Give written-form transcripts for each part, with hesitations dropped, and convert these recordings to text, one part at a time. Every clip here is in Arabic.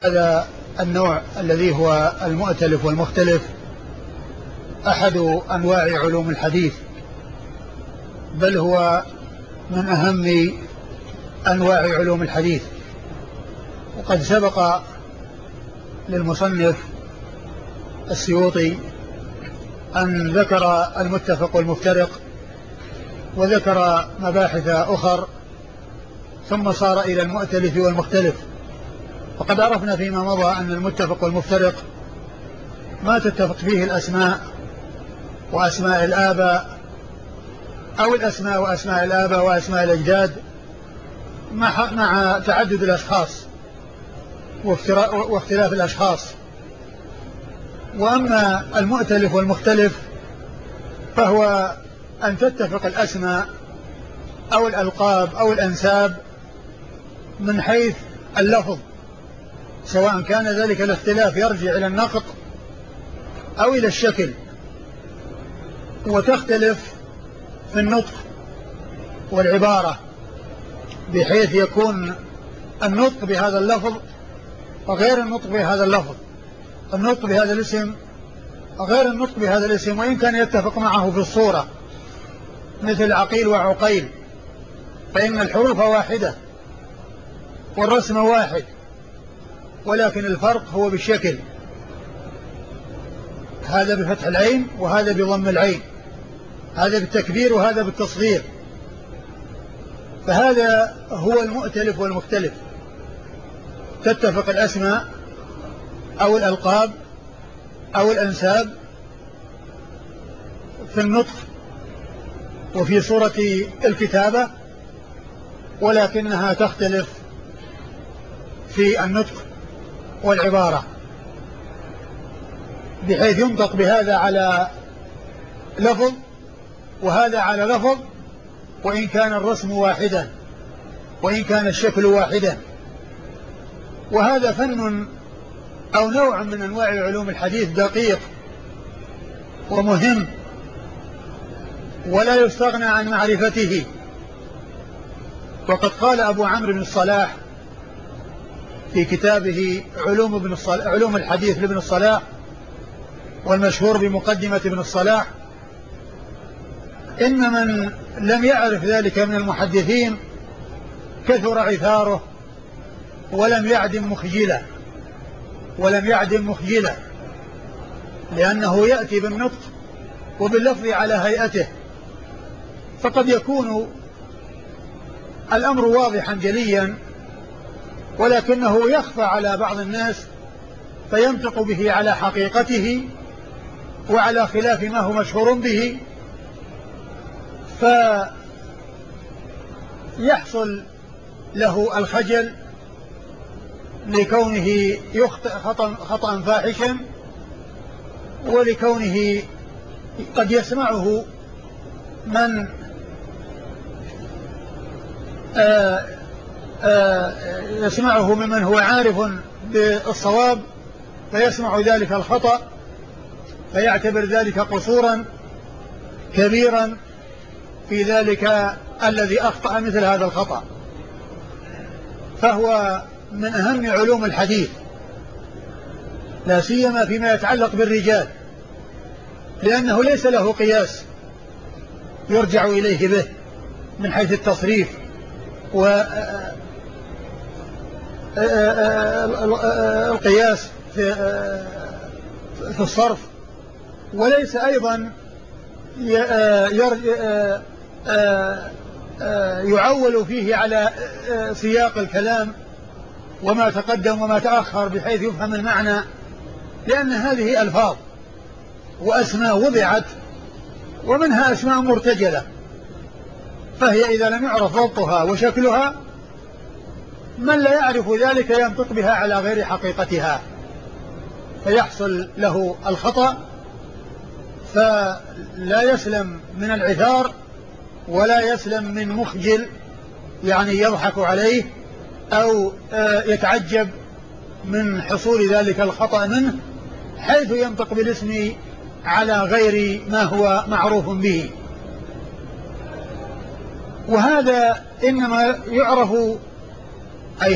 هذا النوع الذي هو المؤتلف والمختلف أحد أنواع علوم الحديث، بل هو من أهم أنواع علوم الحديث. وقد سبق للمصنف السيوطي أن ذكر المتفق والمفترق وذكر مباحث أخر، ثم صار إلى المؤتلف والمختلف. وقد عرفنا فيما مضى أن المتفق والمفترق ما تتفق فيه الأسماء وأسماء الآباء، أو الأسماء وأسماء الآباء وأسماء الأجداد مع تعدد الأشخاص واختلاف الأشخاص. وأما المؤتلف والمختلف فهو أن تتفق الأسماء أو الألقاب أو الأنساب من حيث اللفظ، سواء كان ذلك الاختلاف يرجع إلى النقط أو إلى الشكل، وتختلف في النطق والعبارة، بحيث يكون النطق بهذا اللفظ وغير النطق بهذا اللفظ، النطق بهذا الاسم غير النطق بهذا الاسم، وإن كان يتفق معه في الصورة مثل عقيل وعقيل، فإن الحروف واحدة والرسم واحد، ولكن الفرق هو بالشكل، هذا بفتح العين وهذا بضم العين، هذا بالتكبير وهذا بالتصغير. فهذا هو المؤتلف والمختلف، تتفق الأسماء أو الألقاب أو الأنساب في النطق وفي صورة الكتابة، ولكنها تختلف في النطق والعبارة، بحيث ينطق بهذا على لفظ وهذا على لفظ، وإن كان الرسم واحدا وإن كان الشكل واحدا. وهذا فن أو نوع من أنواع علوم الحديث دقيق ومهم، ولا يستغنى عن معرفته. وقد قال أبو عمرو بن الصلاح في كتابه علوم الحديث لابن الصلاح، والمشهور بمقدمة ابن الصلاح، إن من لم يعرف ذلك من المحدثين كثر عثاره ولم يعدم مخجلا، لأنه يأتي بالنطق وباللفظ على هيئته، فقد يكون الأمر واضحا جليا، ولكنه يخفى على بعض الناس فينطق به على حقيقته وعلى خلاف ما هو مشهور به، فيحصل له الخجل لكونه يخطئ خطأ فاحشا، ولكونه قد يسمعه من يسمعه ممن هو عارف بالصواب، فيسمع ذلك الخطأ فيعتبر ذلك قصورا كبيرا في ذلك الذي أخطأ مثل هذا الخطأ. فهو من أهم علوم الحديث، لا سيما فيما يتعلق بالرجال، لأنه ليس له قياس يرجع إليه به من حيث التصريف والقياس في الصرف، وليس أيضا يعول فيه على سياق الكلام وما تقدم وما تأخر بحيث يفهم المعنى، لأن هذه ألفاظ وأسماء وضعت، ومنها أسماء مرتجلة، فهي إذا لم يعرف ضبطها وشكلها من لا يعرف ذلك ينطق بها على غير حقيقتها، فيحصل له الخطأ، فلا يسلم من العثار ولا يسلم من مخجل، يعني يضحك عليه أو يتعجب من حصول ذلك الخطأ منه، حيث ينطق بالاسم على غير ما هو معروف به. وهذا إنما يعرف أي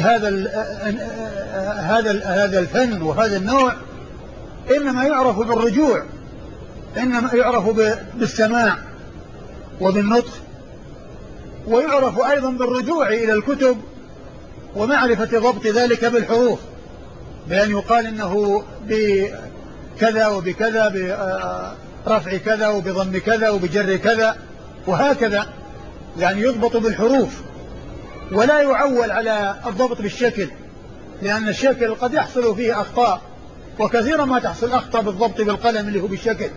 هذا الفن وهذا النوع إنما يعرف بالرجوع، إنما يعرف بالسماع وبالنطق، ويعرف أيضا بالرجوع إلى الكتب ومعرفة ضبط ذلك بالحروف، بأن يقال إنه بكذا وبكذا، برفع كذا وبضم كذا وبجر كذا وهكذا، يعني يضبط بالحروف ولا يعول على الضبط بالشكل، لأن الشكل قد يحصل فيه أخطاء، وكثيرا ما تحصل أخطاء بالضبط بالقلم اللي هو بالشكل.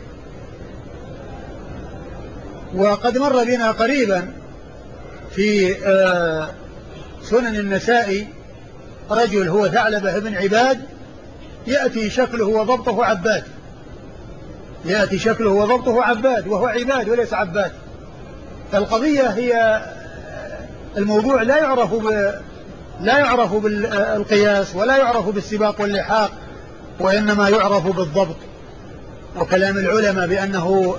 وقد مر بنا قريبا في سنن النسائي رجل هو ثعلبة بن عباد يأتي شكله وضبطه عباد، يأتي شكله وضبطه عباد، وهو عباد وليس عباد. فالقضية هي الموضوع لا يعرف بالقياس ولا يعرف بالسباق واللحاق، وإنما يعرف بالضبط. وكلام العلماء بأنه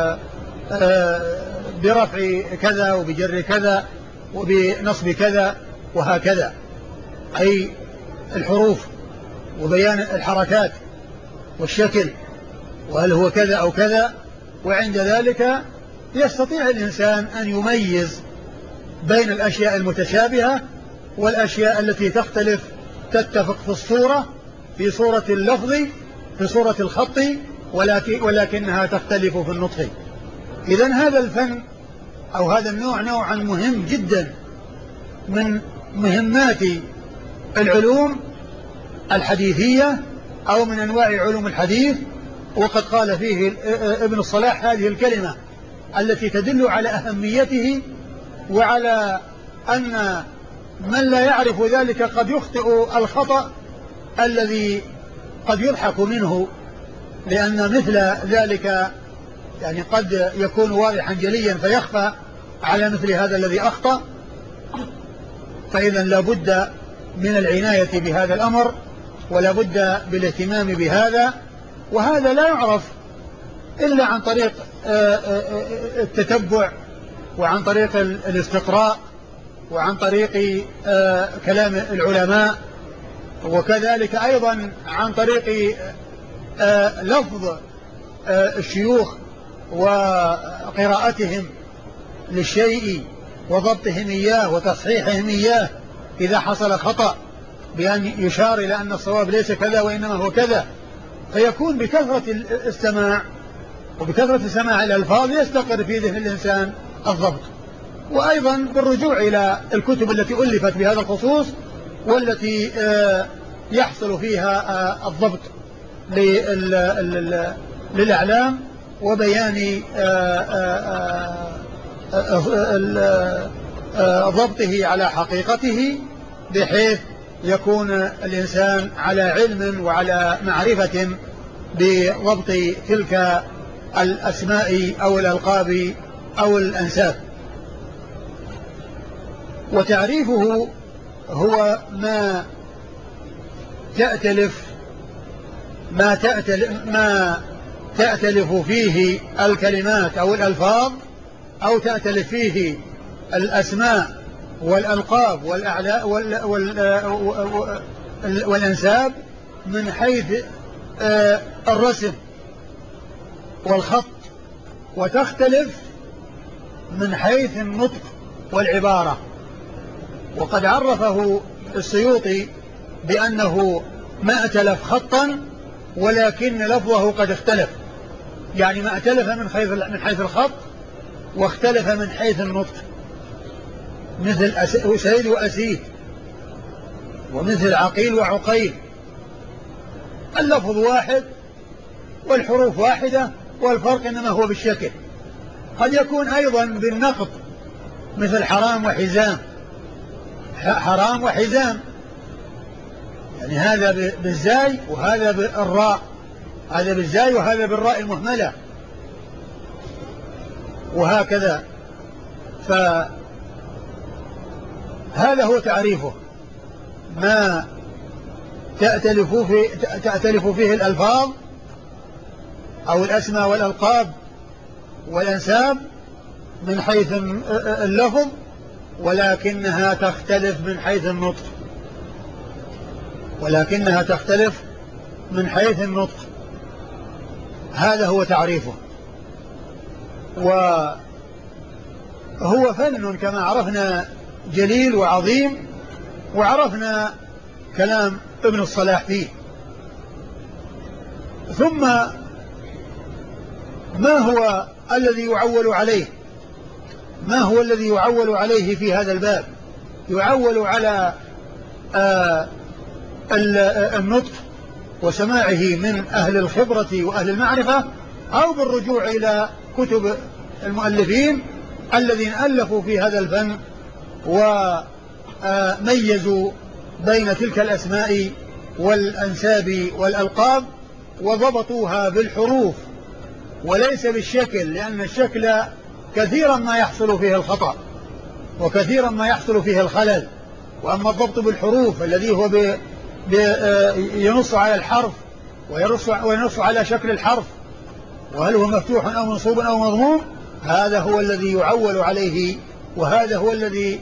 برفع كذا وبجر كذا وبنصب كذا وهكذا، أي الحروف وبيان الحركات والشكل، وهل هو كذا أو كذا. وعند ذلك يستطيع الإنسان أن يميز بين الأشياء المتشابهة والأشياء التي تختلف، تتفق في الصورة، في صورة اللفظ، في صورة الخط، ولكنها تختلف في النطق. إذن هذا الفن أو هذا النوع نوعا مهم جدا من مهمات العلوم الحديثية أو من أنواع علوم الحديث. وقد قال فيه ابن الصلاح هذه الكلمة التي تدل على أهميته وعلى أن من لا يعرف ذلك قد يخطئ الخطأ الذي قد يضحك منه، لأن مثل ذلك يعني قد يكون واضحا جليا فيخفى على مثل هذا الذي أخطأ. فإذا لا بد من العناية بهذا الأمر ولا بد بالاهتمام بهذا، وهذا لا يعرف إلا عن طريق التتبع وعن طريق الاستقراء وعن طريق كلام العلماء، وكذلك أيضا عن طريق لفظ الشيوخ وقراءتهم للشيء وضبطهم إياه وتصحيحهم إياه إذا حصل خطأ، بأن يشار إلى أن الصواب ليس كذا وإنما هو كذا. فيكون بكثرة السماع وبكثرة سماع الألفاظ يستقر في ذهن الإنسان الضبط. وأيضا بالرجوع إلى الكتب التي ألفت بهذا الخصوص والتي يحصل فيها الضبط للأعلام وبيان ضبطه على حقيقته، بحيث يكون الإنسان على علم وعلى معرفة بضبط تلك الأسماء أو الألقاب أو الأنساب. وتعريفه هو ما تأتلف فيه الكلمات أو الألفاظ، أو تأتلف فيه الأسماء والألقاب والأنساب من حيث الرسم والخط، وتختلف من حيث النطق والعبارة. وقد عرفه السيوطي بأنه ما ائتلف خطا ولكن لفظه قد اختلف، يعني ما ائتلف من حيث الخط واختلف من حيث النطق، مثل أسيد وأسيد، ومثل عقيل وعقيل، اللفظ واحد والحروف واحدة والفرق إنما هو بالشكل. قد يكون أيضا بالنقط، مثل حرام وحزام، حرام وحزام، يعني هذا بالزاي وهذا بالراء، هذا بالزاي وهذا بالراء المهملة، وهكذا. فهذا هو تعريفه، ما تأتلف فيه الألفاظ أو الأسماء والألقاب والأنساب من حيث اللفظ، ولكنها تختلف من حيث النطق. ولكنها تختلف من حيث النطق. هذا هو تعريفه. وهو فن كما عرفنا جليل وعظيم، وعرفنا كلام ابن الصلاح فيه. ثم ما هو الذي يعول عليه؟ ما هو الذي يعول عليه في هذا الباب؟ يعول على النطق وسماعه من أهل الخبرة وأهل المعرفة، أو بالرجوع إلى كتب المؤلفين الذين ألفوا في هذا الفن وميزوا بين تلك الأسماء والأنساب والألقاب وضبطوها بالحروف وليس بالشكل، لأن الشكل كثيرا ما يحصل فيه الخطأ وكثيرا ما يحصل فيه الخلل. وأما الضبط بالحروف الذي هو ينص على الحرف وينص على شكل الحرف، وهل هو مفتوح أو منصوب أو مضموم، هذا هو الذي يعول عليه، وهذا هو الذي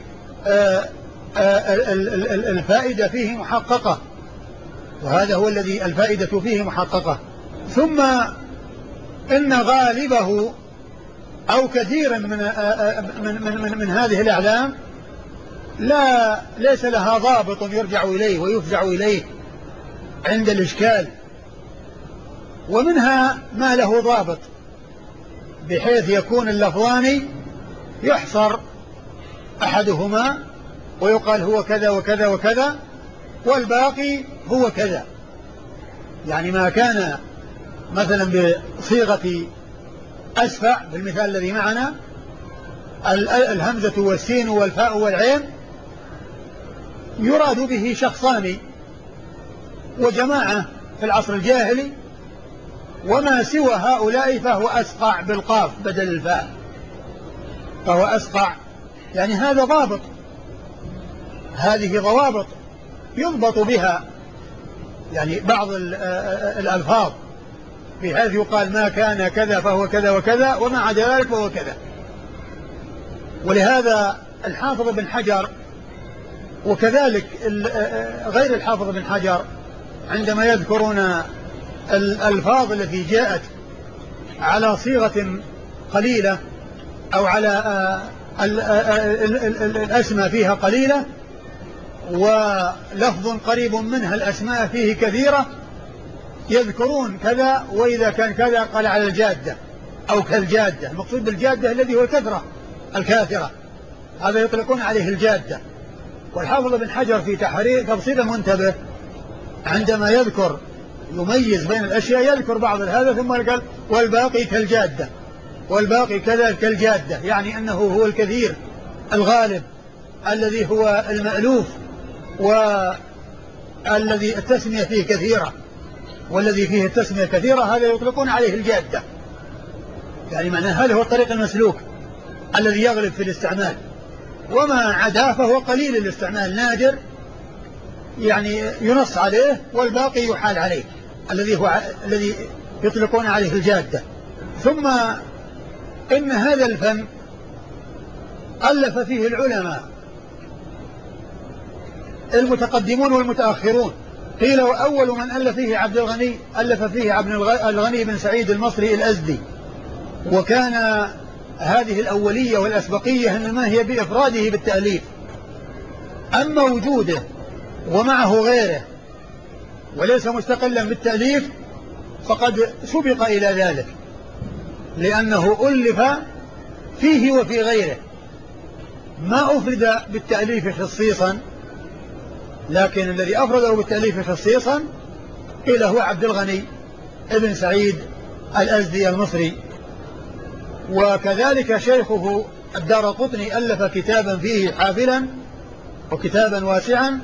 الفائدة فيه محققة، وهذا هو الذي الفائدة فيه محققة. ثم إن غالبه أو كثيرا من هذه الأعلام ليس لها ضابط يرجع إليه ويفزع إليه عند الإشكال، ومنها ما له ضابط بحيث يكون اللفظان يحصر أحدهما ويقال هو كذا وكذا وكذا والباقي هو كذا. يعني ما كان مثلا بصيغة أسفع بالمثال الذي معنا، الهمزة والسين والفاء والعين، يراد به شخصان وجماعة في العصر الجاهلي، وما سوى هؤلاء فهو أسقع بالقاف بدل الفاء، فهو أسقع. يعني هذا ضابط، هذه ضوابط يضبط بها يعني بعض الألفاظ، بحيث يقال ما كان كذا فهو كذا وكذا، وما عدا ذلك فهو كذا. ولهذا الحافظ بن حجر وكذلك غير الحافظ بن حجر عندما يذكرون الألفاظ التي جاءت على صيغة قليلة أو على الأسماء فيها قليلة ولفظ قريب منها الأسماء فيه كثيرة، يذكرون كذا، وإذا كان كذا قال على الجادة أو كالجادة. المقصود بالجادة الذي هو الكثرة الكاثرة، هذا يطلقون عليه الجادة. والحافظ بن حجر في تفصيل المنتبه عندما يذكر يميز بين الأشياء يذكر بعض هذا ثم قال والباقي كالجادة، والباقي كذا كالجادة، يعني أنه هو الكثير الغالب الذي هو المألوف والذي التسمية فيه كثيرة، والذي فيه التسمية كثيرة هذا يطلقون عليه الجادة. يعني معنى هذا هو الطريق المسلوك الذي يغلب في الاستعمال، وما عداه فهو قليل الاستعمال نادر، يعني ينص عليه والباقي يحال عليه، الذي يطلقون عليه الجادة. ثم إن هذا الفن ألف فيه العلماء المتقدمون والمتأخرون. قيل وأول من ألف فيه عبد الغني، ألف فيه عبد الغني بن سعيد المصري الأزدي. وكان هذه الأولية والأسبقية إنما هي بإفراده بالتأليف، أما وجوده ومعه غيره وليس مستقلا بالتأليف فقد سبق إلى ذلك، لأنه ألف فيه وفي غيره، ما أفرد بالتأليف خصيصا، لكن الذي أفرده بالتأليف خصيصا قيل هو عبد الغني ابن سعيد الأزدي المصري. وكذلك شيخه الدارقطني ألف كتابا فيه حافلا وكتابا واسعا،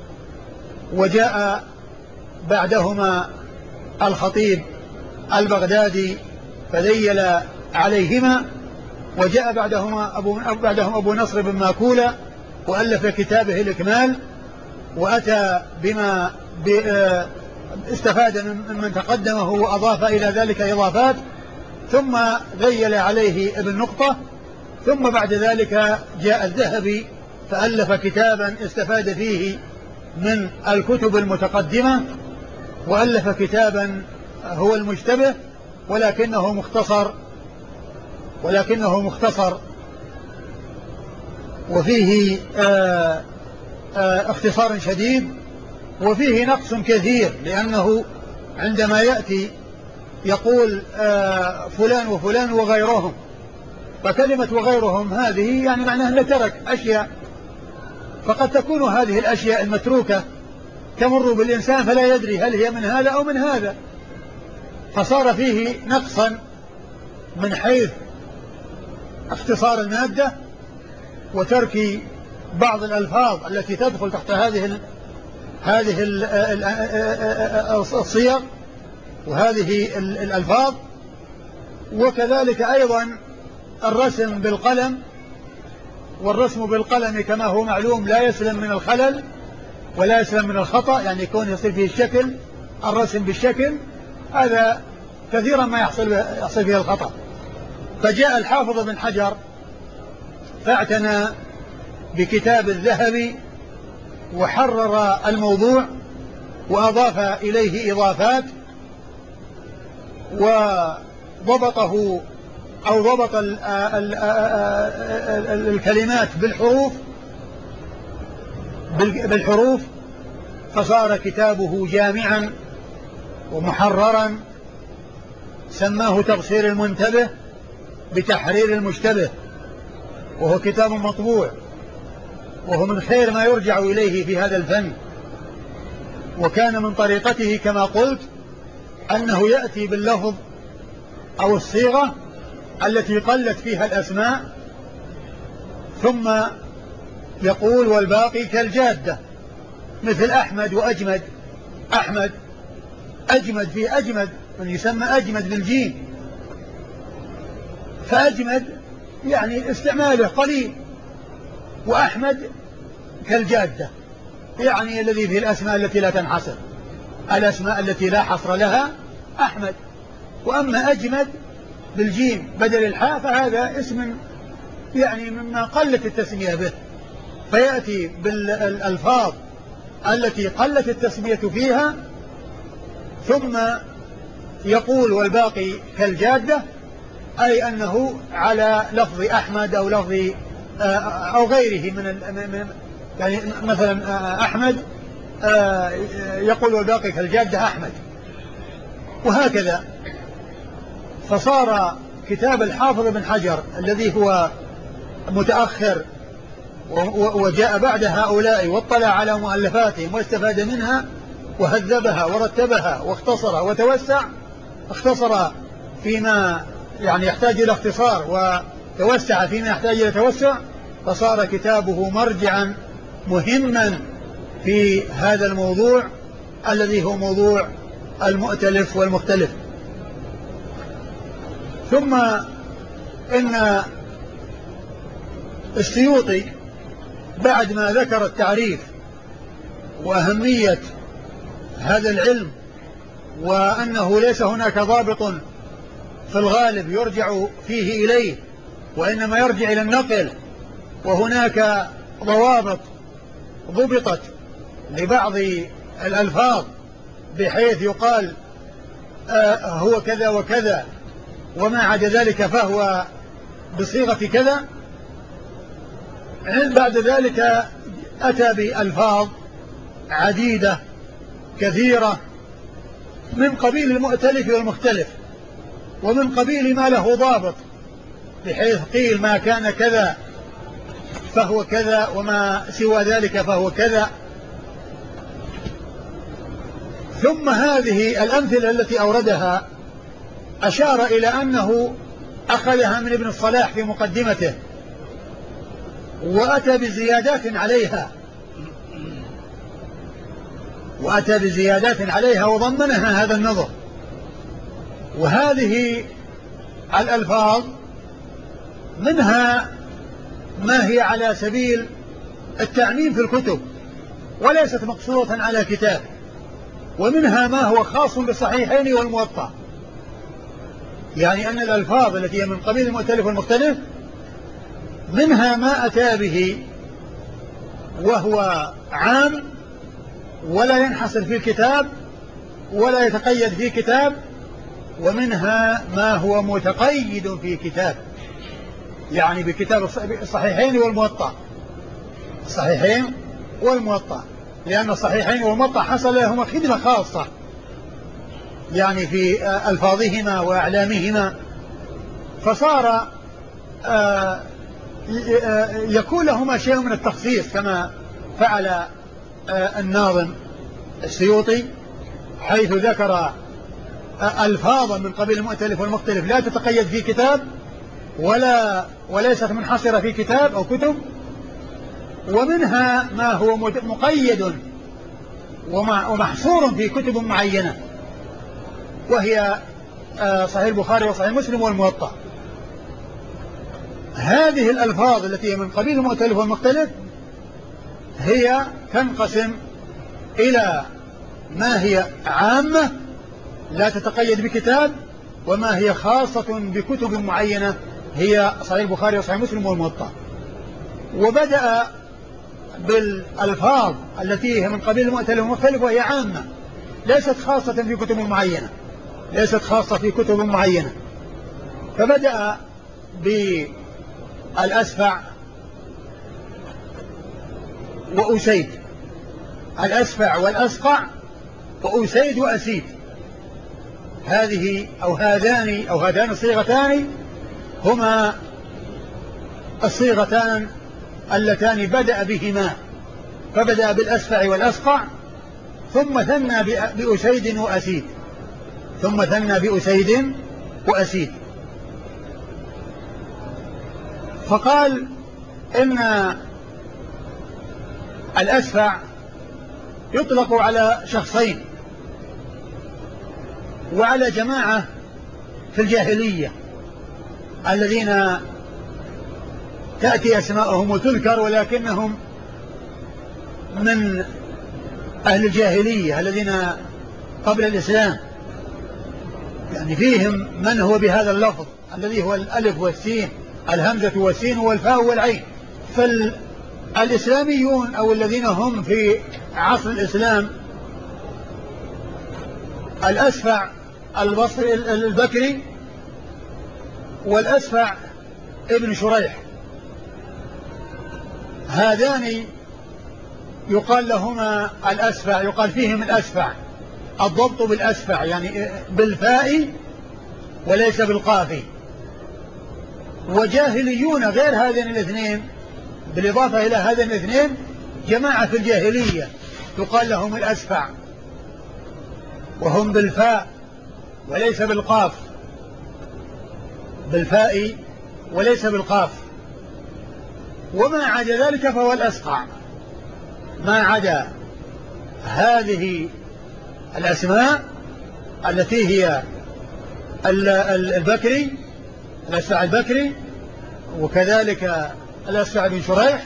وجاء بعدهما الخطيب البغدادي فذيل عليهما، وجاء بعدهم أبو نصر بن ماكولة وألف كتابه الإكمال، وأتى بما استفاد ممن تقدمه وأضاف إلى ذلك إضافات، ثم ذيل عليه ابن نقطة، ثم بعد ذلك جاء الذهبي فألف كتابا استفاد فيه من الكتب المتقدمة، وألف كتابا هو المشتبه ولكنه مختصر وفيه اختصار شديد، وفيه نقص كثير، لأنه عندما يأتي يقول فلان وفلان وغيرهم، فكلمة وغيرهم هذه يعني معناها أنه ترك أشياء، فقد تكون هذه الأشياء المتروكة تمر بالإنسان فلا يدري هل هي من هذا أو من هذا، فصار فيه نقصا من حيث اختصار المادة وترك بعض الألفاظ التي تدخل تحت هذه الصيغ وهذه الألفاظ، وكذلك أيضا الرسم بالقلم، والرسم بالقلم كما هو معلوم لا يسلم من الخلل ولا يسلم من الخطأ، يعني يكون يصير فيه الشكل، الرسم بالشكل هذا كثيرا ما يحصل فيه الخطأ. فجاء الحافظ بن حجر فاعتنى بكتاب الذهبي وحرر الموضوع وأضاف إليه إضافات وضبطه أو ضبط الكلمات بالحروف، فصار كتابه جامعا ومحررا، سماه تبصير المنتبه بتحرير المشتبه، وهو كتاب مطبوع، وهو من خير ما يرجع إليه في هذا الفن. وكان من طريقته كما قلت أنه يأتي باللفظ أو الصيغة التي قلت فيها الأسماء، ثم يقول والباقي كالجادة، مثل أحمد وأجمد. أحمد أجمد، في أجمد من يسمى أجمد بالجيم، فأجمد يعني استعماله قليل، وأحمد كالجادة يعني الذي فيه الأسماء التي لا تنحصر، الأسماء التي لا حصر لها أحمد. وأما أجمد بالجيم بدل الحاء فهذا اسم يعني مما قلت التسمية به، فيأتي بالألفاظ التي قلت التسمية فيها، ثم يقول والباقي كالجادة، أي أنه على لفظ أحمد أو لفظ أو غيره من يعني مثلا أحمد يقول والباقي كالجادة أحمد، وهكذا. فصار كتاب الحافظ بن حجر الذي هو متأخر وجاء بعد هؤلاء واطلع على مؤلفاتهم واستفاد منها وهذبها ورتبها واختصر وتوسع، اختصر فيما يعني يحتاج إلى اختصار وتوسع فيما يحتاج إلى توسع، فصار كتابه مرجعا مهما في هذا الموضوع الذي هو موضوع المؤتلف والمختلف. ثم إن السيوطي بعد ما ذكر التعريف وأهمية هذا العلم، وأنه ليس هناك ضابط في الغالب يرجع فيه إليه، وإنما يرجع إلى النقل، وهناك ضوابط ضبطت لبعض الألفاظ بحيث يقال هو كذا وكذا، وما عدا ذلك فهو بصيغة كذا. بعد ذلك أتى بألفاظ عديدة كثيرة من قبيل المؤتلف والمختلف، ومن قبيل ما له ضابط، بحيث قيل ما كان كذا فهو كذا، وما سوى ذلك فهو كذا. ثم هذه الأمثلة التي أوردها أشار إلى أنه أخذها من ابن الصلاح في مقدمته، وأتى بزيادات عليها وضمنها هذا النظر. وهذه الألفاظ منها ما هي على سبيل التعميم في الكتب وليست مقصورة على كتاب، ومنها ما هو خاص بالصحيحين والموطأ، يعني أن الألفاظ التي هي من قبيل المؤتلف والمختلف منها ما أتى به وهو عام ولا ينحصر في كتاب ولا يتقيد في كتاب، ومنها ما هو متقيد في كتاب، يعني بكتاب الصحيحين والموطأ، الصحيحين والموطأ، لأن الصحيحين والموطأ حصل لهما خدمة خاصة يعني في ألفاظهما وأعلامهما، فصار يكون لهما شيء من التخصيص كما فعل الناظم السيوطي، حيث ذكر ألفاظا من قبيل المؤتلف والمختلف لا تتقيد في كتاب وليست منحصرة في كتاب أو كتب، ومنها ما هو مقيد ومحصور في كتب معينة، وهي صحيح البخاري وصحيح مسلم والموطأ. هذه الألفاظ التي من قبيل المؤتلف والمختلف هي تنقسم إلى ما هي عامة لا تتقيد بكتاب، وما هي خاصة بكتب معينة، هي صحيح البخاري وصحيح مسلم والموطأ. وبدأ بالألفاظ التي هي من قبيل المؤتلف والمختلف وهي عامة ليست خاصة في كتب معينة، ليست خاصة في كتب معينة، فبدأ بالأسفع وأسيد، الأسفع والأسقع وأسيد وأسيد، هذه أو هذان الصيغتان هما الصيغتان اللتان بدأ بهما، فبدأ بالأسفع والأسقع ثم ثنى بأسيد وأسيد، ثم ثنى بأسيد وأسيد، فقال إن الأسفع يطلق على شخصين وعلى جماعة في الجاهلية الذين تأتي أسماءهم وتذكر ولكنهم من أهل الجاهلية الذين قبل الإسلام، يعني فيهم من هو بهذا اللفظ الذي هو الألف والسين، الهمزة والسين والفاء والعين. فالإسلاميون أو الذين هم في عصر الإسلام الأسفع البصري البكري والأسفع ابن شريح، هذان يقال لهما الأسفع، يقال فيهم الأسفع، الضبط بالأسفع يعني بالفاء وليس بالقاف. وجاهليون غير هذين الاثنين بالإضافة إلى هذين الاثنين جماعة في الجاهلية يقال لهم الأسفع، وهم بالفاء وليس بالقاف، بالفاء وليس بالقاف. وما عدا ذلك فهو الأسقع، ما عدا هذه الأسماء التي هي البكري، الأسفع البكري، وكذلك الأسفع بن شريح،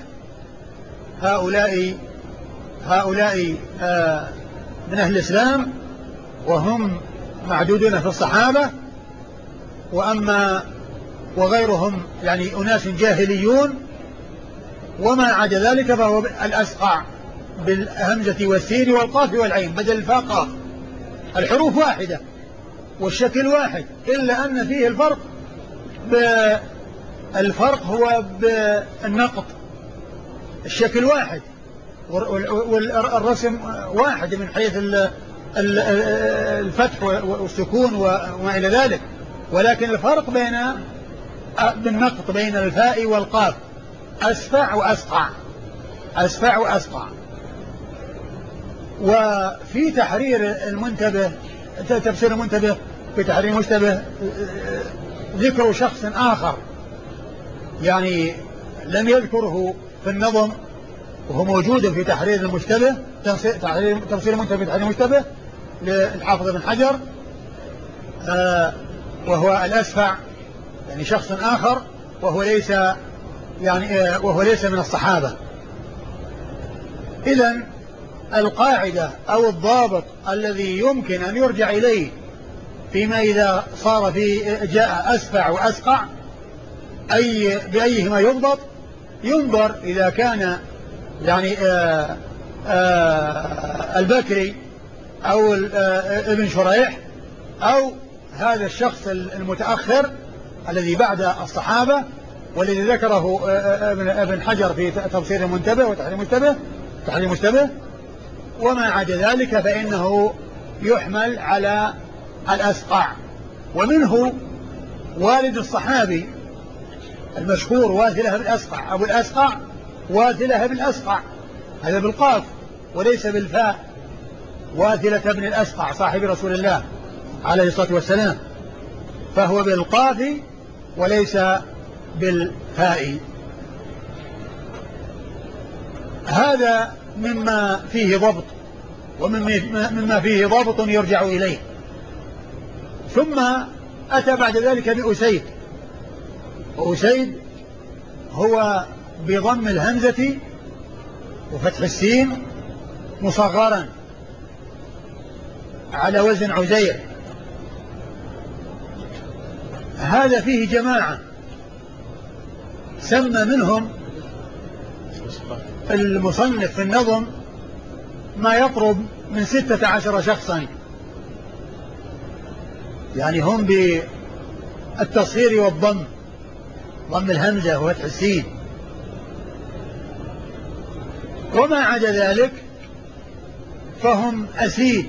هؤلاء من أهل الإسلام وهم معدودون في الصحابة، وغيرهم يعني أناس جاهليون. وما عدا ذلك فهو الأسقع بالهمزة والسين والقاف والعين بدل الفاء قاف، الحروف واحدة والشكل واحد، إلا أن فيه الفرق هو بالنقط، الشكل واحد والرسم واحد من حيث الفتح والسكون وما إلى ذلك، ولكن الفرق بالنقط بين الفاء والقاف، أسفع وأسقع، أسفع وأسقع. وفي تحرير المنتبه تفسير المنتبه في تحرير المشتبه ذكر شخص آخر يعني لم يذكره في النظم، وهو موجود في تحرير المشتبه، تفسير المنتبه في تحرير المشتبه للحافظ بن حجر، وهو الأسفع يعني شخص آخر وهو ليس من الصحابة. إذن القاعدة أو الضابط الذي يمكن أن يرجع إليه فيما إذا صار جاء أسفع وأسقع بأيهما يضبط، ينظر إذا كان يعني البكري أو ابن شريح أو هذا الشخص المتأخر الذي بعد الصحابة والذي ذكره ابن حجر في تفسير المنتبه وتحرير المشتبه. وما عدا ذلك فإنه يحمل على الأسقع. ومنه والد الصحابي المشهور واثلة بن الأسقع، أبو الأسقع واثلة بن الأسقع، هذا بالقاف وليس بالفاء، واثلة بن الأسقع صاحب رسول الله عليه الصلاة والسلام، فهو بالقاف وليس بالفاء. هذا مما فيه ضبط ومما فيه ضابط يرجع إليه. ثم أتى بعد ذلك بأسيد، وأسيد هو بضم الهمزة وفتح السين مصغرا على وزن عزير. هذا فيه جماعة سمى منهم المصنف في النظم ما يقرب من 16 شخصا، يعني هم بالتصغير والضم، ضم الهمزة وفتح السين. وما عدا ذلك فهم أسيد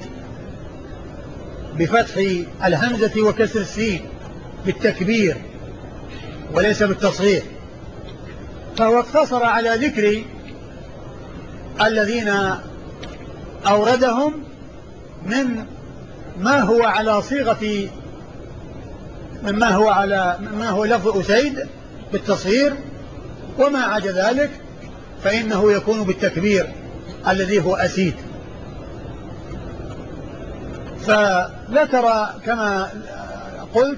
بفتح الهمزة وكسر السين بالتكبير وليس بالتصغير. فهو اقتصر على ذكر الذين أوردهم من ما هو على صيغة ما هو لفظ أسيد بالتصغير، وما عدا ذلك فإنه يكون بالتكبير الذي هو أسيد. فذكر كما قلت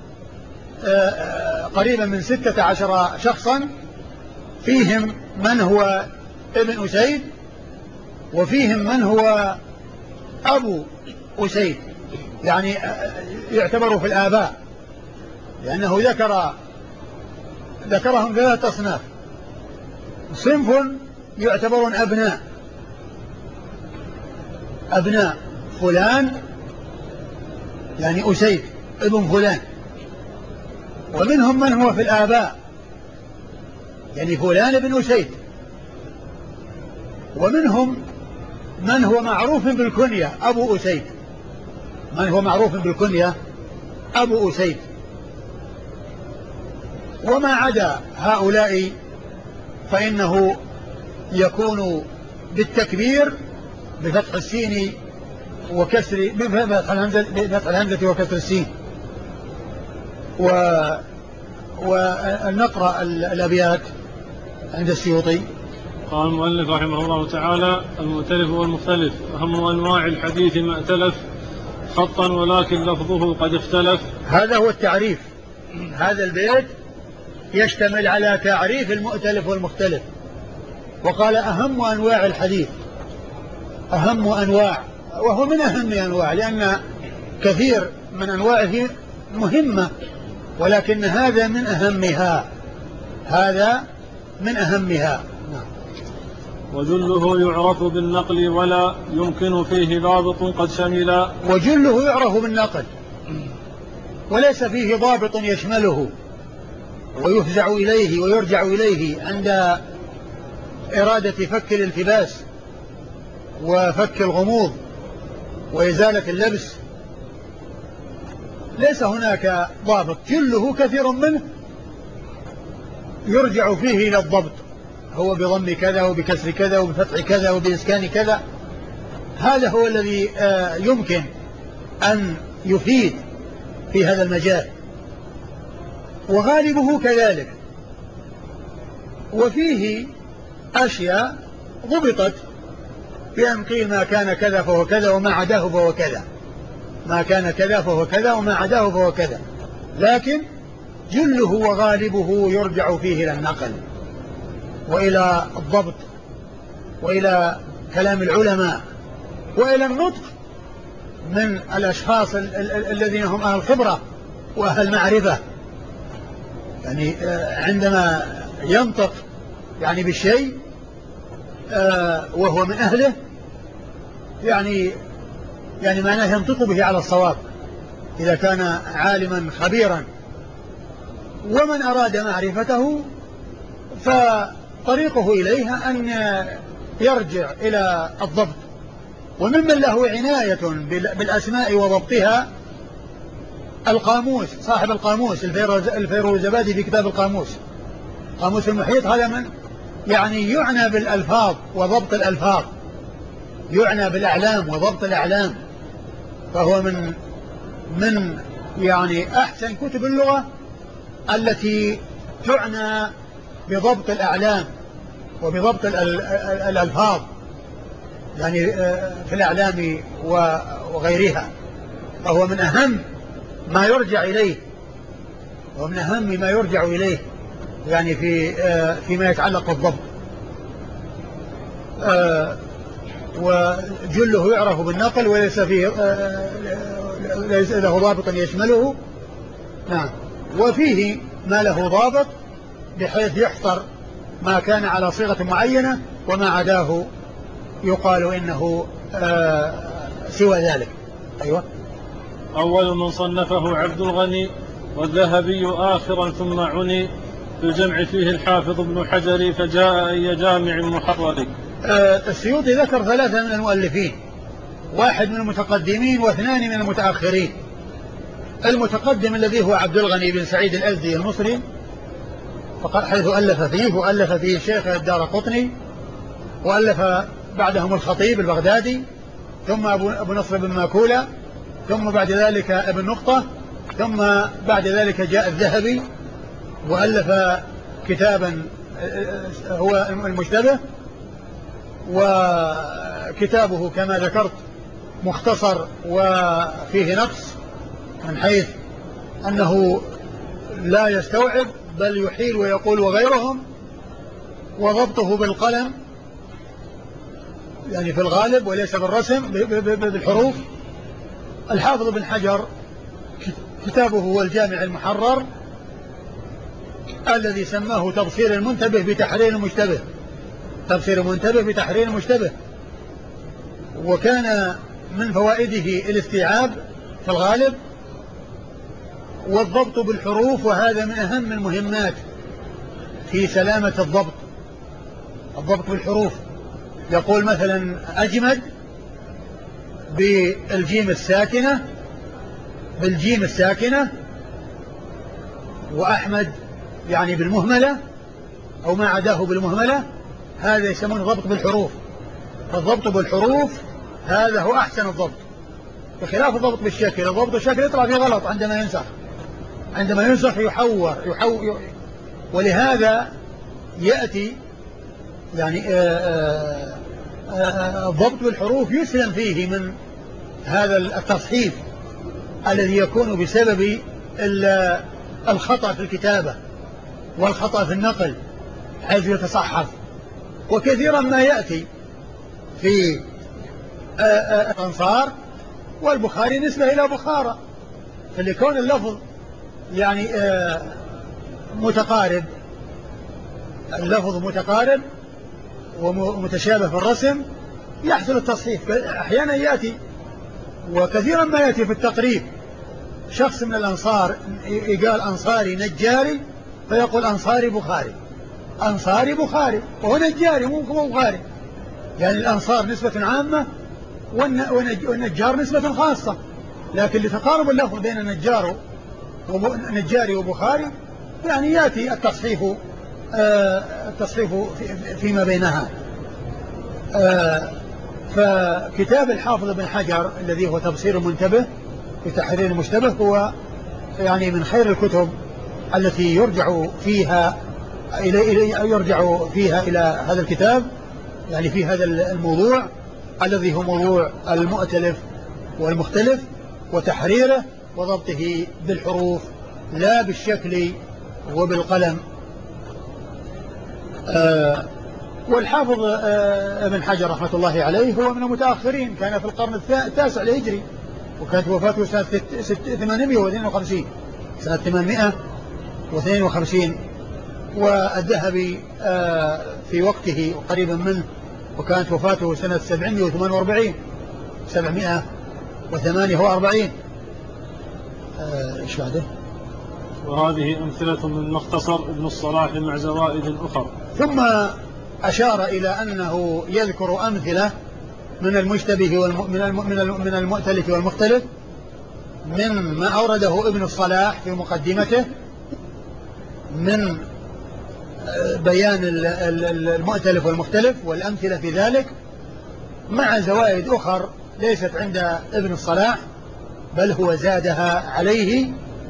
قريبا من 16 شخصا، فيهم من هو ابن أسيد، وفيهم من هو أبو أسيد، يعني يعتبر في الآباء، لأنه ذكرهم 3 أصناف. صنف يعتبرون أبناء فلان، يعني أسيد ابن فلان، ومنهم من هو في الآباء، يعني فلان ابن أسيد، ومنهم من هو معروف بالكنية أبو أسيد، من هو معروف بالكنية أبو أسيد. وما عدا هؤلاء فإنه يكون بالتكبير بفتح السين وكسر بفتح الهمزة وكسر السين. ونقرأ الأبيات عند السيوطي. قال المؤلف رحمه الله تعالى: المؤتلف والمختلف أهم أنواع الحديث ما ائتلف خطا ولكن لفظه قد اختلف. هذا هو التعريف. هذا البيت يشتمل على تعريف المؤتلف والمختلف. وقال أهم أنواع الحديث، أهم أنواع، وهو من أهم أنواع، لأن كثير من أنواعه مهمة، ولكن هذا من أهمها، هذا من أهمها. وجله يعرف بالنقل ولا يمكن فيه ضابط قد شمل. وجله يعرف بالنقل وليس فيه ضابط يشمله ويفزع إليه ويرجع إليه عند إرادة فك الالتباس وفك الغموض وإزالة اللبس. ليس هناك ضابط، جله كثير منه يرجع فيه إلى الضبط، هو بضم كذا وبكسر كذا وبفتح كذا وبإسكان كذا. هذا هو الذي يمكن أن يفيد في هذا المجال، وغالبه كذلك. وفيه أشياء ضبطت بأن قيل ما كان كذا فهو كذا وما عداه فهو كذا، ما كان كذا فهو كذا وما عداه فهو كذا، لكن جله وغالبه يرجع فيه إلى النقل وإلى الضبط وإلى كلام العلماء وإلى النطق من الأشخاص الذين هم أهل الخبرة وأهل المعرفة. يعني عندما ينطق يعني بالشيء وهو من أهله، يعني معناه ينطق به على الصواب إذا كان عالما خبيرا. ومن أراد معرفته فطريقه إليها أن يرجع إلى الضبط. وممن له عناية بالأسماء وضبطها القاموس، صاحب القاموس الفيروزبادي في كتاب القاموس، قاموس المحيط. هذا من يعني يعنى بالألفاظ وضبط الألفاظ، يعنى بالأعلام وضبط الأعلام، فهو من يعني أحسن كتب اللغة التي تعنى بضبط الأعلام وبضبط الألفاظ، يعني في الأعلام وغيرها. فهو من أهم ما يرجع إليه، ومن أهم ما يرجع إليه يعني فيما يتعلق بالضبط. وجله يعرف بالنقل وليس فيه ليس له ضابط يشمله. نعم. وفيه ما له ضابط بحيث يحصر ما كان على صيغة معينة، وما عداه يقال إنه سوى ذلك. أيوة. أول من صنفه عبد الغني، والذهبي آخرا ثم عني، في الجمع فيه الحافظ ابن حجر، فجاء أي جامع محرر. السيوطي ذكر 3 من المؤلفين، 1 من المتقدمين و2 من المتأخرين. المتقدم الذي هو عبد الغني بن سعيد الأزدي المصري، حيث ألف فيه، وألف فيه الشيخ الدارقطني، وألف بعدهم الخطيب البغدادي، ثم أبو نصر بن ماكولة، ثم بعد ذلك ابن نقطة، ثم بعد ذلك جاء الذهبي وألف كتابا هو المشتبه. وكتابه كما ذكرت مختصر وفيه نقص من حيث أنه لا يستوعب بل يحيل ويقول وغيرهم، وضبطه بالقلم يعني في الغالب وليس بالرسم بالحروف. الحافظ بن حجر كتابه هو الجامع المحرر الذي سماه تبصير المنتبه بتحرير المشتبه، تبصير المنتبه بتحرير المشتبه. وكان من فوائده الاستيعاب في الغالب والضبط بالحروف، وهذا من أهم المهمات في سلامة الضبط، الضبط بالحروف. يقول مثلا أجمد بالجيم الساكنة، وأحمد يعني بالمهملة أو ما عداه بالمهملة، هذا يسمونه ضبط بالحروف. فالضبط بالحروف هذا هو أحسن الضبط، بخلاف الضبط بالشكل. الضبط بالشكل يطلع فيه غلط عندما ينسخ يحور. ولهذا يأتي يعني الضبط بالحروف يسلم فيه من هذا التصحيف الذي يكون بسبب الخطأ في الكتابة والخطأ في النقل حيث يتصحف. وكثيرا ما يأتي في الأنصار والبخاري نسبة إلى بخارى، فليكون اللفظ يعني متقارب، اللفظ متقارب ومتشابه في الرسم يحصل التصحيف. أحيانا يأتي وكثيرا ما يأتي في التقريب شخص من الأنصار يقال أنصاري نجاري فيقول أنصاري بخاري وهو نجاري مو بخاري، يعني الأنصار نسبة عامة والنجار نسبة خاصة، لكن لتقارب اللفظ بين نجاري وبخاري يعني يأتي التصحيف فيما بينها. فكتاب الحافظ بن حجر الذي هو تبصير المنتبه بتحرير المشتبه هو يعني من خير الكتب التي يرجع فيها إلى هذا الكتاب، يعني في هذا الموضوع الذي هو موضوع المؤتلف والمختلف وتحريره وضبطه بالحروف لا بالشكل وبالقلم. والحافظ ابن حجر رحمة الله عليه هو من المتأخرين، كان في القرن التاسع الهجري، وكانت وفاته سنة 852 سنة 852. والذهبي في وقته وقريبا منه وكانت وفاته سنة 748. 748. ايش بعده؟ وهذه أمثلة من مختصر ابن الصلاح مع زوائد أخرى. ثم أشار إلى أنه يذكر أمثلة من المشتبه من المؤتلف والمختلف مما أورده ابن الصلاح في مقدمته من بيان المؤتلف والمختلف والأمثلة في ذلك، مع زوائد أخر ليست عند ابن الصلاح بل هو زادها عليه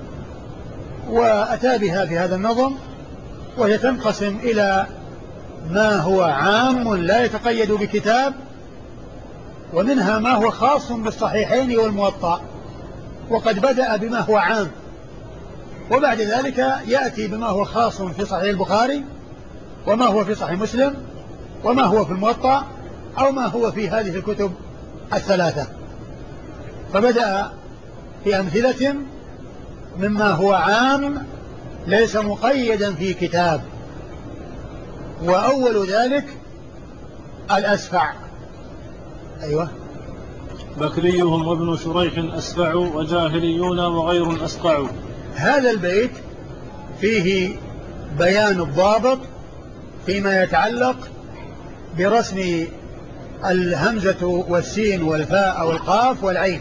وأتى بها في هذا النظم، وهي تنقسم إلى ما هو عام لا يتقيد بكتاب، ومنها ما هو خاص بالصحيحين والموطأ، وقد بدأ بما هو عام، وبعد ذلك يأتي بما هو خاص في صحيح البخاري، وما هو في صحيح مسلم، وما هو في الموطأ، أو ما هو في هذه الكتب الثلاثة. فبدأ بأمثلة مما هو عام ليس مقيدا في كتاب، وأول ذلك الأسفع. أيوة. بكريهم وابن شريح أسفع وجاهليون وغير أسقع. هذا البيت فيه بيان الضابط فيما يتعلق برسم الهمزة والسين والفاء والقاف والعين.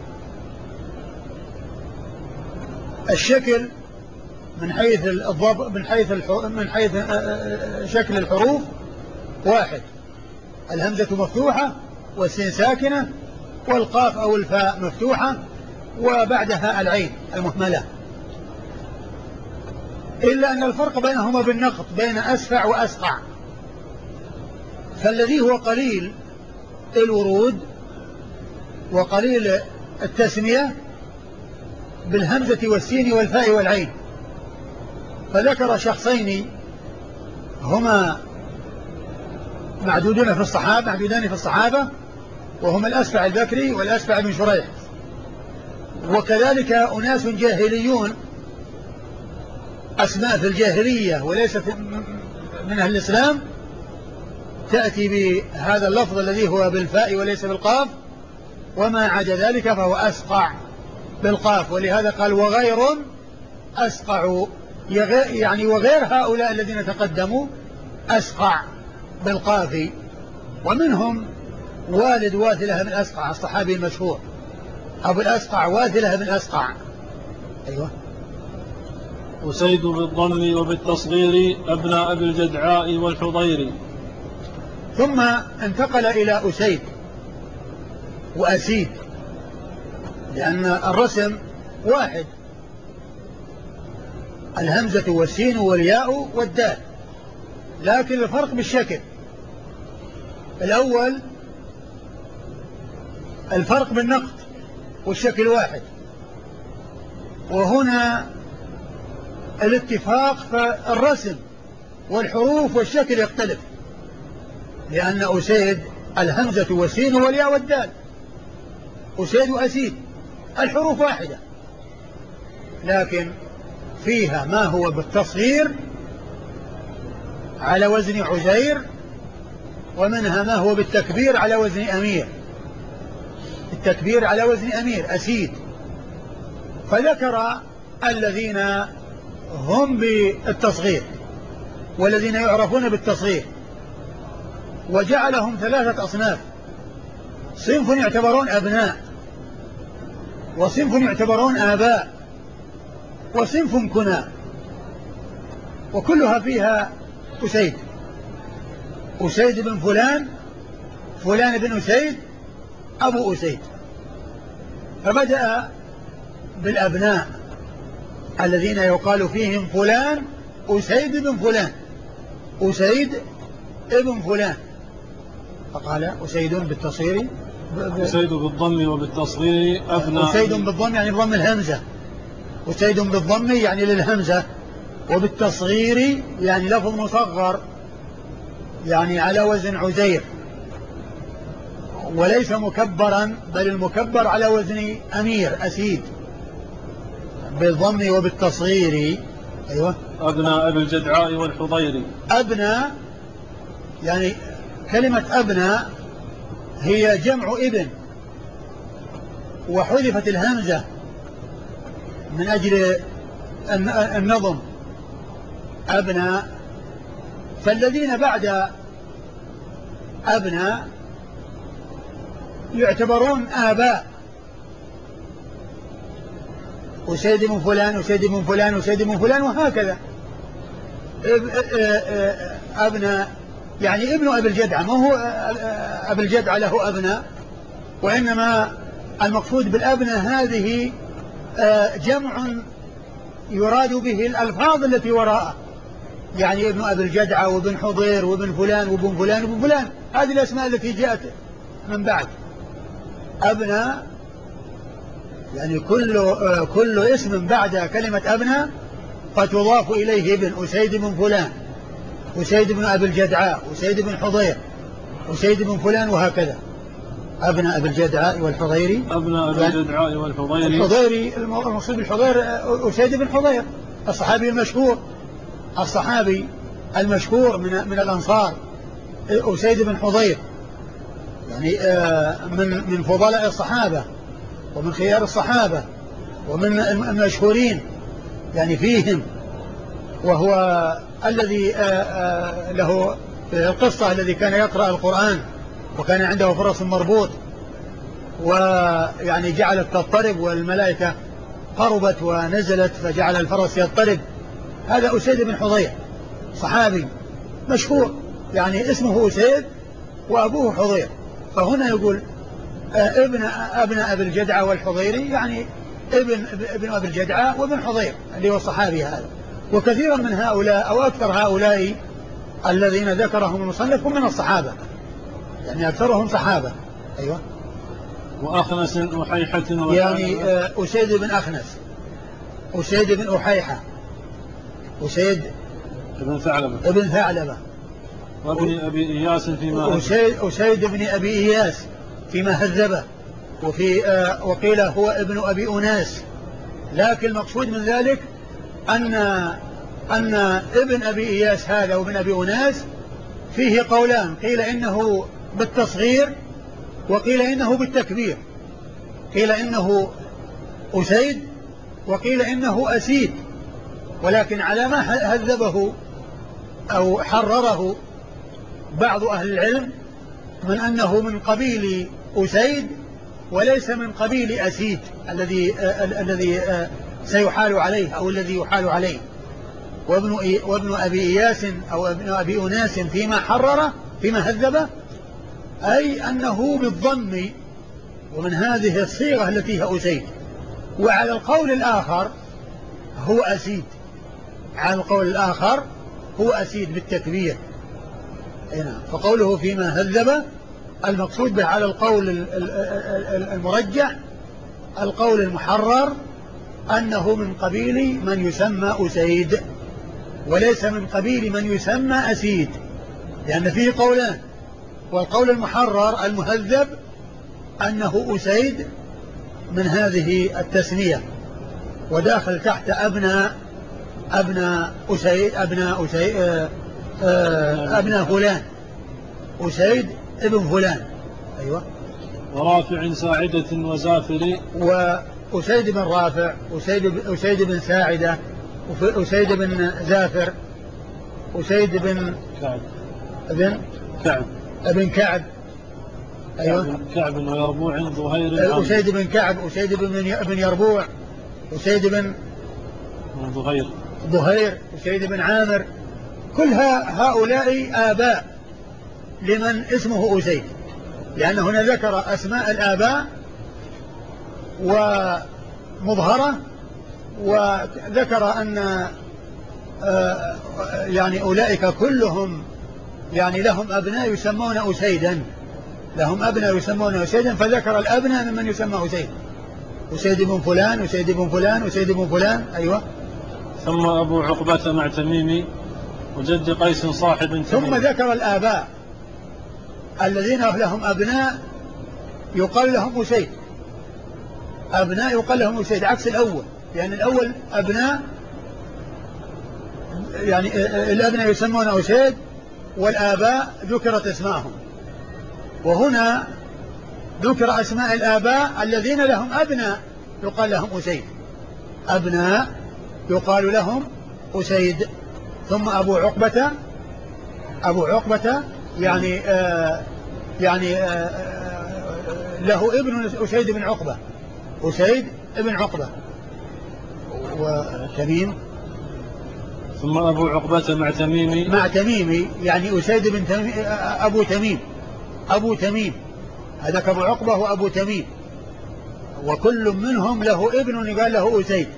الشكل من حيث الضبط من حيث شكل الحروف واحد، الهمزة مفتوحة والسين ساكنة والقاف أو الفاء مفتوحة وبعدها العين المهملة، إلا أن الفرق بينهما بالنقط بين أسفع وأسقع. فالذي هو قليل الورود وقليل التسمية بالهمزة والسين والفاء والعين، فذكر شخصين هما معدودان في الصحابة، وهما الأسفع البكري والأسفع بن شريح، وكذلك أناس جاهليون أسماء في الجاهلية وليست من أهل الإسلام تأتي بهذا اللفظ الذي هو بالفاء وليس بالقاف، وما عدا ذلك فهو أسقع بالقاف، ولهذا قال وغير أسقع، يعني وغير هؤلاء الذين تقدموا أسقع بالقاف. ومنهم والد واثلة بن أسقع الصحابي المشهور، أبو الأسقع واثلة بن أسقع. أيوة. أسيد بالضم وبالتصغير أبناء أبي الجدعاء والحضير. ثم انتقل إلى أسيد وأسيد، لأن الرسم واحد، الهمزة والسين والياء والدال، لكن الفرق بالشكل. الأول الفرق بالنقط والشكل واحد، وهنا الاتفاق فالرسم والحروف والشكل يختلف، لأن أسيد الهمزة والسين والياء والدال، أسيد وأسيد الحروف واحدة، لكن فيها ما هو بالتصغير على وزن عزير، ومنها ما هو بالتكبير على وزن أمير، التكبير على وزن أمير أسيد. فذكر الذين هم بالتصغير والذين يعرفون بالتصغير، وجعلهم ثلاثة أصناف: صنف يعتبرون أبناء، وصنف يعتبرون آباء، وصنف كنى، وكلها فيها أسيد، أسيد بن فلان، فلان بن أسيد، أبو أسيد. فبدأ بالأبناء الذين يقال فيهم فلان أسيد بن فلان، أسيد ابن فلان، فقال أسيد بالتصغير، أسيد بالضم وبالتصغير أبناء. أسيد بالضم يعني بضم الهمزة، أسيد بالضم يعني للهمزة، وبالتصغير يعني لفظ مصغر يعني على وزن عزير، وليس مكبرا بل المكبر على وزن أمير أسيد، بالضم وبالتصغير. أيوة. أبناء أبي الجدعاء والحضير. أبناء يعني كلمة أبناء هي جمع ابن، وحذفت الهمزة من أجل النظم أبناء، فالذين بعد أبناء يعتبرون آباء، وسيد من فلان وسيد من فلان وسيد من فلان وهكذا. أبناء يعني ابن أبي الجدعة، ما هو أبي الجدعة له أبناء، وإنما المقصود بالأبناء هذه جمع يراد به الألفاظ التي وراءه، يعني ابن أبي الجدعة وابن حضير وابن فلان وابن فلان وابن فلان، هذه الأسماء التي جاءت من بعد. أبناء يعني كل اسم بعد كلمة أبناء قد تضاف إليه ابن، أسيد بن فلان، أسيد بن أبي الجدعاء، أسيد بن حضير، أسيد بن فلان وهكذا. أبناء أبي الجدعاء والحضيري، أبناء أبي الجدعاء والحضيري. الحضيري المقصود بالحضير أسيد بن حضير الصحابي المشهور، الصحابي المشهور من الأنصار، أسيد بن حضير، يعني من فضلاء الصحابة ومن خيار الصحابة ومن المشهورين يعني فيهم، وهو الذي له القصة الذي كان يقرأ القرآن وكان عنده فرس مربوط، ويعني جعلت تضطرب والملائكة قربت ونزلت فجعل الفرس يضطرب. هذا أسيد بن حضير صحابي مشهور، يعني اسمه أسيد وأبوه حضير. فهنا يقول ابن أبي الجدعة والحضيري، يعني ابن أبي الجدعة وابن حضير اللي هو الصحابي هذا. وكثيرا من هؤلاء أو أكثر هؤلاء الذين ذكرهم المصنف هم من الصحابة، يعني أكثرهم صحابة. أيوة. وأخنس أحيحة يعني أسيد بن أخنس، أسيد بن أحيحة، أسيد ابن ثعلبة، وابن أبي إياس فيما أسيد بن أبي إياس فيما هذبه، وقيل هو ابن أبي أناس، لكن المقصود من ذلك أن ابن أبي إياس هذا وابن أبي أناس فيه قولان، قيل إنه بالتصغير وقيل إنه بالتكبير، قيل إنه أسيد وقيل إنه أسيد، ولكن على ما هذبه أو حرره بعض أهل العلم من أنه من قبيل أسيد وليس من قبيل أسيد الذي سيحال عليه أو الذي يحال عليه. وابن أبي إياس أو ابن أبي أناس فيما حرره فيما هذبه، أي أنه بالضم ومن هذه الصيغة التي هي أسيد. وعلى القول الآخر هو أسيد، على القول الآخر هو أسيد بالتكبير. فقوله فيما هذب المقصود به على القول المرجح القول المحرر أنه من قبيل من يسمى أسيد وليس من قبيل من يسمى أسيد، لأن فيه قولان، والقول المحرر المهذب أنه أسيد من هذه التسمية، وداخل تحت أبناء أسيد أبناء فلان، أسيد ابن فلان. أيوة. ورافع ساعدة وزافر، وأسيد بن رافع، أسيد بن ساعدة، أسيد بن زافر، أسيد بن كعب ابن كعب. أيوة. كعب ويربوع ظهير، أسيد بن كعب، أسيد بن يربوع، أسيد بن ظهير، أسيد بن عامر، كل هؤلاء آباء لمن اسمه أسيد، لأن هنا ذكر أسماء الآباء ومظهرة، وذكر أن يعني أولئك كلهم يعني لهم أبناء يسمون أسيدا، لهم أبناء يسمون أسيدا، فذكر الأبناء ممن يسمى أسيد، أسيد بن فلان، أسيد بن فلان، أسيد بن فلان. أيوة. ثم أبو عقبة مع تميمي وجد قيس صاحب تميم. ثم ذكر الآباء الذين لهم أبناء يقال لهم أسيد، أبناء يقال لهم أسيد عكس الأول، لأن الأول أبناء يعني الأبناء يسمون أسيد والآباء ذكرت اسماءهم. وهنا ذكر أسماء الآباء الذين لهم أبناء يقال لهم أسيد، أبناء يقال لهم أسيد. ثم أبو عقبة، أبو عقبة يعني له ابن أسيد بن عقبة، أسيد بن عقبة وتميم. ثم أبو عقبة مع تميمي، مع تميمي يعني أسيد بن تميم، أبو تميم، أبو تميم، هذاك أبو عقبة وأبو تميم، وكل منهم له ابن يقال له أسيد.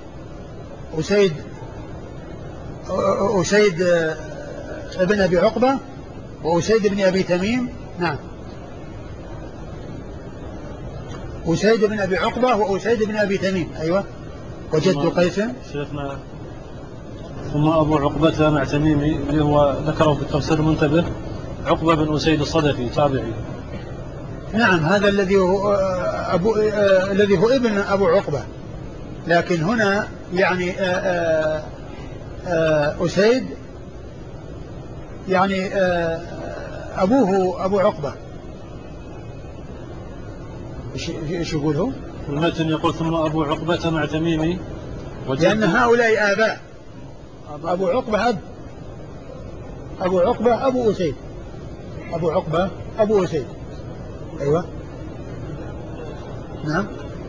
أسيد ابن أبي عقبة وأسيد بن أبي تميم. نعم، أسيد بن أبي عقبة وأسيد بن أبي تميم. أيوة. وجد قيس شيخنا. ثم أبو عقبة مع تميمي اللي هو ذكره في التفسير المنتبه عقبة بن أسيد الصدفي تابعي. نعم، هذا الذي هو الذي هو ابن أبو عقبة، لكن هنا يعني أسيد يعني أبوه أبو عقبة. إيش يقوله؟ المتن يقول ثم أبو عقبة مع تميمي لأن هؤلاء آباء. أبو عقبة أب، أبو عقبة أبو أسيد، أبو عقبة أبو أسيد. أيوة. نعم.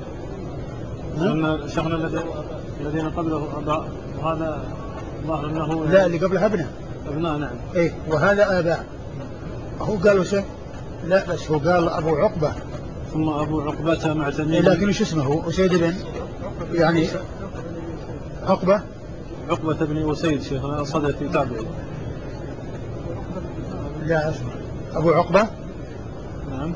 لأن شيخنا الذين قبله أباء، وهذا ظاهر أنه لا، اللي قبله أبناء. أبناء. نعم. إيه، وهذا آباء. هو قالوا لا، بس هو قال أبو عقبة. ثم أبو عقبة مع تميمي. لكن إيش اسمه؟ أسيد بن يعني عقبة. عقبة بن أسيد شيخنا الصدفي تابعي. لا اسمه أبو عقبة. نعم.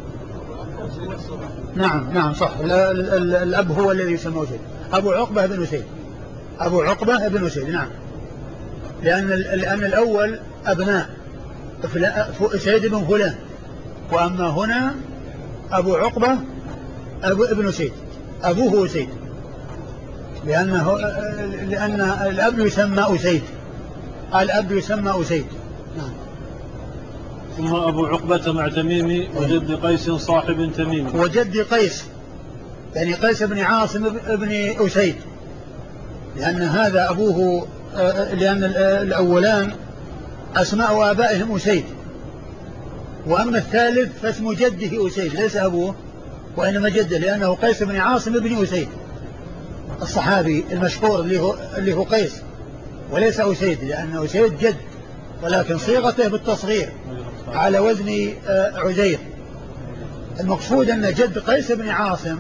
نعم صح. الأب هو الذي يسمى أسيد، أبو عقبة بن أسيد، أبو عقبة بن أسيد. نعم، لأن الأول أبناء أسيد بن فلان، وأما هنا أبو عقبة ابن أسيد، أبوه أسيد، لأن الأب يسمى أسيد، الأب يسمى أسيد. نعم. ثم أبو عقبة مع تميمي وجد قيس صاحب تميمي. وجد قيس يعني قيس بن عاصم ابن أسيد، لأن هذا أبوه، لأن الأولان أسماء آبائهم أسيد، وأما الثالث فاسم جده أسيد ليس أبوه وإنما جده، لأنه قيس بن عاصم ابن أسيد الصحابي المشهور اللي هو قيس، وليس أسيد، لأن أسيد جد ولكن صيغته بالتصغير على وزن عزير. المقصود أن جد قيس بن عاصم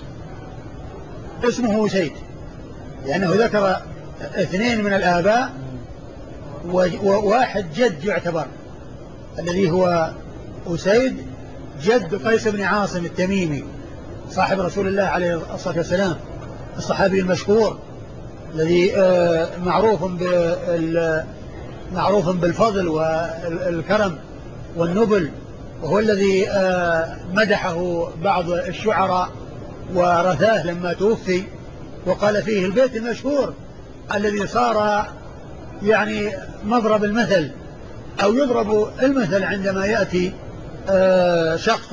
اسمه أسيد، لأنه ذكر اثنين من الآباء وواحد جد يعتبر، الذي هو أسيد جد قيس بن عاصم التميمي صاحب رسول الله عليه الصلاة والسلام، الصحابي المشهور الذي معروف بالفضل والكرم والنبل، وهو الذي مدحه بعض الشعراء ورثاه لما توفي، وقال فيه البيت المشهور الذي صار يعني مضرب المثل أو يضرب المثل عندما يأتي شخص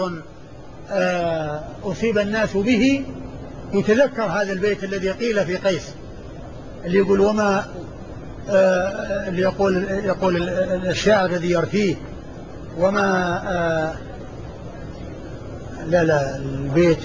أصيب الناس به، يتذكر هذا البيت الذي قيل في قيس، اللي يقول وما اللي يقول الشاعر الذي يرثيه وما لا البيت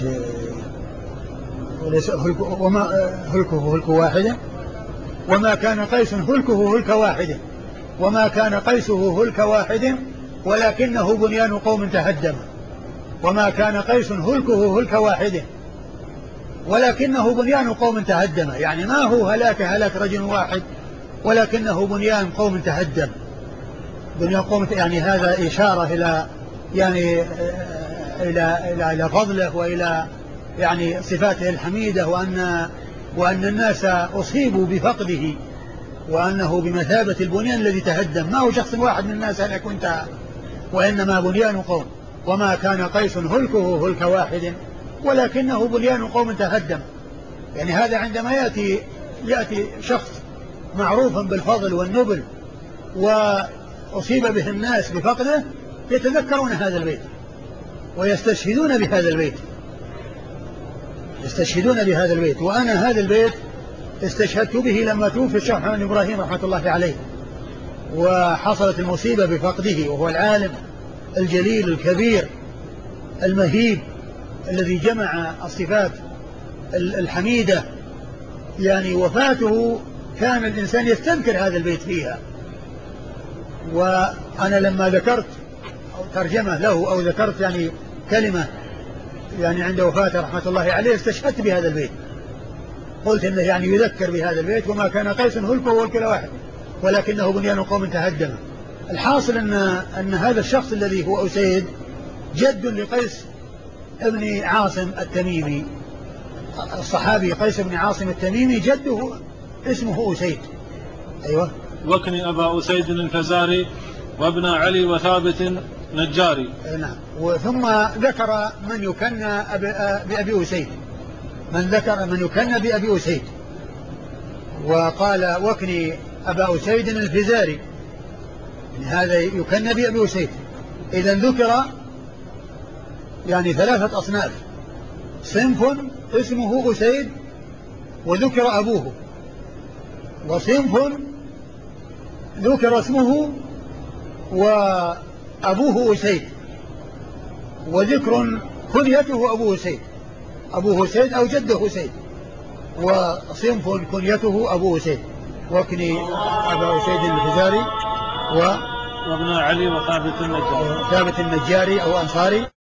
وما هلكه هلك واحدة، وما كان قيس هلكه هلك واحدة، وما كان قيسه هلك واحد ولكنه بنيان قوم تهدم، وما كان قيس هلكه هلك واحد ولكنه بنيان قوم تهدم، يعني ما هو هلاك رجل واحد ولكنه بنيان قوم تهدم، بنيان قوم، يعني هذا إشارة إلى يعني إلى فضله وإلى يعني صفاته الحميدة، وأن الناس أصيبوا بفقده، وأنه بمثابة البنيان الذي تهدم، ما هو شخص واحد من الناس هلك وانتهى، وإنما بنيان قوم، وما كان قيس هلكه هلك واحد ولكنه بنيان قوم تهدم. يعني هذا عندما يأتي شخص معروفا بالفضل والنبل أصيب به الناس بفقده يتذكرون هذا البيت ويستشهدون بهذا البيت، يستشهدون بهذا البيت. وأنا هذا البيت استشهدت به لما توفي الشيخ محمد إبراهيم رحمة الله عليه، وحصلت المصيبة بفقده، وهو العالم الجليل الكبير المهيب الذي جمع الصفات الحميدة. يعني وفاته كان الإنسان يستنكر هذا البيت فيها. وأنا لما ذكرت ترجمة له أو ذكرت يعني كلمة يعني عند وفاته رحمة الله عليه استشهدت بهذا البيت، قلت إنه يعني يذكر بهذا البيت: وما كان قيس هلكه والكل واحد ولكنه بنيان قوم تهدم. الحاصل أن هذا الشخص الذي هو أسيد جد لقيس ابن عاصم التميمي، الصحابي قيس بن عاصم التميمي جده اسمه أسيد. أيوة. وكني أبا أسيد الفزاري وابن علي وثابت نجاري. نعم. ثم ذكر من يكنى بأبي أسيد، من يكنى بأبي أسيد، وقال: وكني أبا أسيد الفزاري، هذا يكنى بأبي أسيد. إذا ذكر يعني 3 أصناف: صنف اسمه أسيد وذكر أبوه، وصنف ذكر اسمه وأبوه أسيد، وذكر كنيته أبوه أسيد أو جده أسيد، وصنف كنيته أبوه أسيد. وكني أبا أسيد الفزاري وابن علي وثابت النجاري أو أنصاري.